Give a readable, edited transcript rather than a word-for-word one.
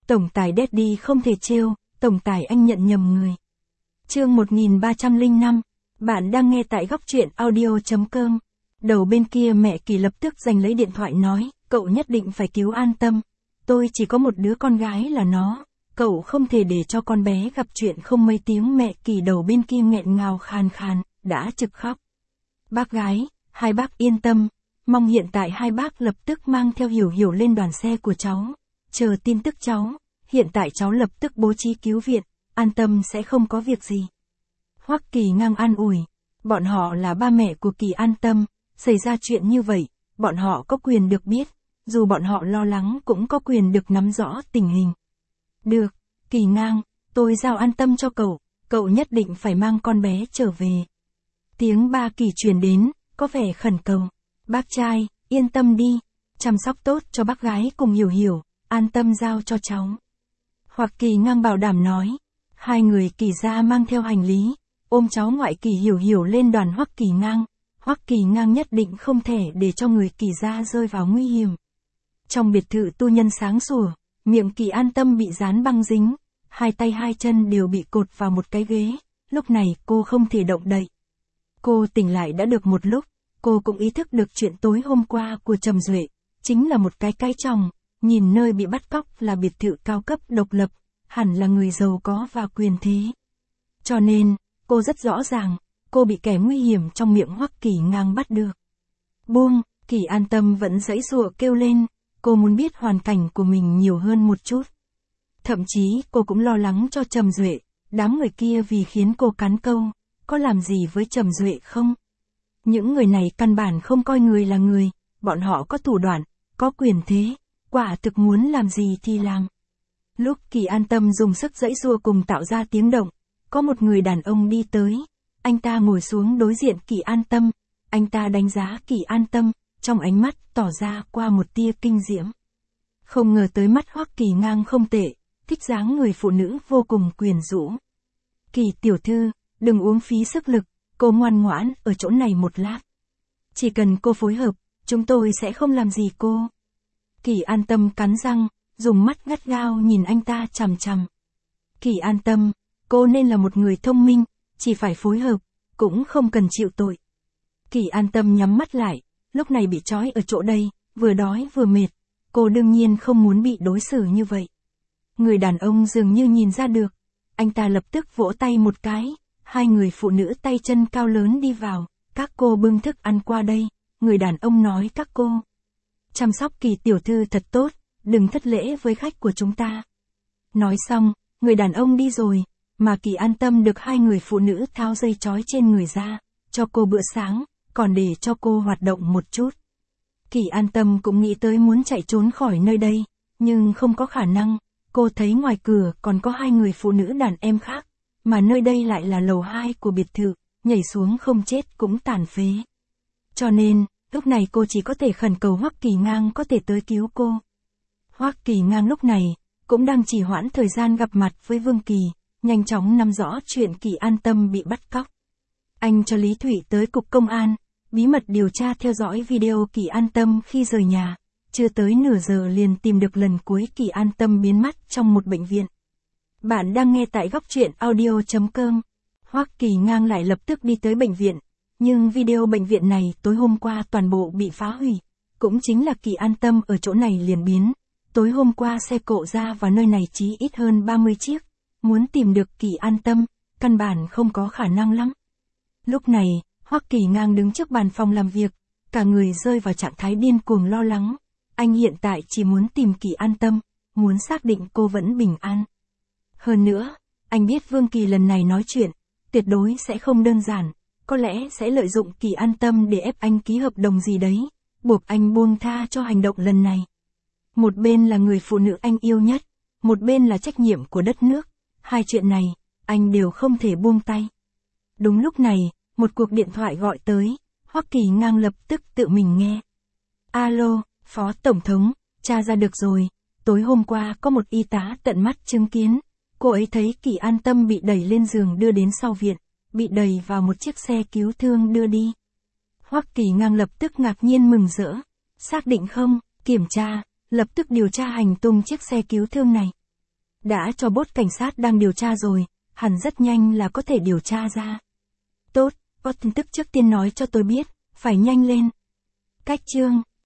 Tổng tài Daddy không thể trêu, tổng tài anh nhận nhầm người. Chương 1305, bạn đang nghe tại góc truyện audio.com. Đầu bên kia mẹ Kỳ lập tức giành lấy điện thoại nói, cậu nhất định phải cứu An Tâm. Tôi chỉ có một đứa con gái là nó, cậu không thể để cho con bé gặp chuyện không mấy tiếng. Mẹ Kỳ đầu bên kia nghẹn ngào khàn khàn, đã trực khóc. Bác gái, hai bác yên tâm, mong hiện tại hai bác lập tức mang theo Hiểu Hiểu lên đoàn xe của cháu. Chờ tin tức cháu, hiện tại cháu lập tức bố trí cứu viện, An Tâm sẽ không có việc gì. Hoắc Kỳ ngang an ủi, bọn họ là ba mẹ của Kỳ An Tâm, xảy ra chuyện như vậy, bọn họ có quyền được biết, dù bọn họ lo lắng cũng có quyền được nắm rõ tình hình. Được, Kỳ ngang, tôi giao An Tâm cho cậu nhất định phải mang con bé trở về. Tiếng ba Kỳ truyền đến, có vẻ khẩn cầu. Bác trai, yên tâm đi, chăm sóc tốt cho bác gái cùng Hiểu Hiểu, An Tâm giao cho cháu. Hoặc Kỳ ngang bảo đảm nói. Hai người Kỳ gia mang theo hành lý, ôm cháu ngoại Kỳ Hiểu Hiểu lên đoàn Hoắc Kỳ ngang. Hoắc Kỳ ngang nhất định không thể để cho người Kỳ gia rơi vào nguy hiểm. Trong biệt thự tu nhân sáng sủa, miệng Kỳ An Tâm bị dán băng dính, hai tay hai chân đều bị cột vào một cái ghế, lúc này cô không thể động đậy. Cô tỉnh lại đã được một lúc, cô cũng ý thức được chuyện tối hôm qua của Trầm Duệ, chính là một cái chòng, nhìn nơi bị bắt cóc là biệt thự cao cấp độc lập, hẳn là người giàu có và quyền thế. Cho nên, cô rất rõ ràng, cô bị kẻ nguy hiểm trong miệng Hoắc Kỳ ngang bắt được. Buông, Kỳ An Tâm vẫn giãy giụa kêu lên, cô muốn biết hoàn cảnh của mình nhiều hơn một chút. Thậm chí cô cũng lo lắng cho Trầm Duệ, đám người kia vì khiến cô cắn câu, có làm gì với Trầm Duệ không? Những người này căn bản không coi người là người, bọn họ có thủ đoạn, có quyền thế, quả thực muốn làm gì thì làm. Lúc Kỳ An Tâm dùng sức giãy giụa cùng tạo ra tiếng động, có một người đàn ông đi tới, anh ta ngồi xuống đối diện Kỳ An Tâm, anh ta đánh giá Kỳ An Tâm, trong ánh mắt tỏ ra qua một tia kinh diễm. Không ngờ tới mắt Hoắc Kỳ ngang không tệ, thích dáng người phụ nữ vô cùng quyến rũ. Kỳ tiểu thư, đừng uống phí sức lực, cô ngoan ngoãn ở chỗ này một lát. Chỉ cần cô phối hợp, chúng tôi sẽ không làm gì cô. Kỳ An Tâm cắn răng, dùng mắt gắt gao nhìn anh ta chằm chằm. Kỳ An Tâm, cô nên là một người thông minh, chỉ phải phối hợp, cũng không cần chịu tội. Kỳ An Tâm nhắm mắt lại, lúc này bị trói ở chỗ đây, vừa đói vừa mệt, cô đương nhiên không muốn bị đối xử như vậy. Người đàn ông dường như nhìn ra được, anh ta lập tức vỗ tay một cái, hai người phụ nữ tay chân cao lớn đi vào, các cô bưng thức ăn qua đây, người đàn ông nói các cô. Chăm sóc Kỳ tiểu thư thật tốt, đừng thất lễ với khách của chúng ta. Nói xong, người đàn ông đi rồi, mà Kỳ An Tâm được hai người phụ nữ tháo dây trói trên người ra, cho cô bữa sáng, còn để cho cô hoạt động một chút. Kỳ An Tâm cũng nghĩ tới muốn chạy trốn khỏi nơi đây, nhưng không có khả năng, cô thấy ngoài cửa còn có hai người phụ nữ đàn em khác, mà nơi đây lại là lầu 2 của biệt thự, nhảy xuống không chết cũng tàn phế. Cho nên, lúc này cô chỉ có thể khẩn cầu Hoắc Kỳ ngang có thể tới cứu cô. Hoắc Kỳ ngang lúc này, cũng đang trì hoãn thời gian gặp mặt với Vương Kỳ, nhanh chóng nắm rõ chuyện Kỳ An Tâm bị bắt cóc. Anh cho Lý Thụy tới cục công an, bí mật điều tra theo dõi video Kỳ An Tâm khi rời nhà, chưa tới nửa giờ liền tìm được lần cuối Kỳ An Tâm biến mất trong một bệnh viện. Bạn đang nghe tại góc truyện audio.com. Hoắc Kỳ ngang lại lập tức đi tới bệnh viện, nhưng video bệnh viện này tối hôm qua toàn bộ bị phá hủy, cũng chính là Kỳ An Tâm ở chỗ này liền biến. Tối hôm qua xe cộ ra vào nơi này chí ít hơn 30 chiếc, muốn tìm được Kỳ An Tâm, căn bản không có khả năng lắm. Lúc này, Hoắc Kỳ ngang đứng trước bàn phòng làm việc, cả người rơi vào trạng thái điên cuồng lo lắng. Anh hiện tại chỉ muốn tìm Kỳ An Tâm, muốn xác định cô vẫn bình an. Hơn nữa, anh biết Vương Kỳ lần này nói chuyện, tuyệt đối sẽ không đơn giản, có lẽ sẽ lợi dụng Kỳ An Tâm để ép anh ký hợp đồng gì đấy, buộc anh buông tha cho hành động lần này. Một bên là người phụ nữ anh yêu nhất, một bên là trách nhiệm của đất nước, hai chuyện này, anh đều không thể buông tay. Đúng lúc này, một cuộc điện thoại gọi tới, Hoắc Kỳ ngang lập tức tự mình nghe. Alo, Phó Tổng thống, tra ra được rồi, tối hôm qua có một y tá tận mắt chứng kiến, cô ấy thấy Kỳ An Tâm bị đẩy lên giường đưa đến sau viện, bị đẩy vào một chiếc xe cứu thương đưa đi. Hoắc Kỳ ngang lập tức ngạc nhiên mừng rỡ, xác định không, kiểm tra, lập tức điều tra hành tung chiếc xe cứu thương này. Đã cho bốt cảnh sát đang điều tra rồi, hẳn rất nhanh là có thể điều tra ra. Tốt, có tin tức trước tiên nói cho tôi biết, phải nhanh lên. Cách chương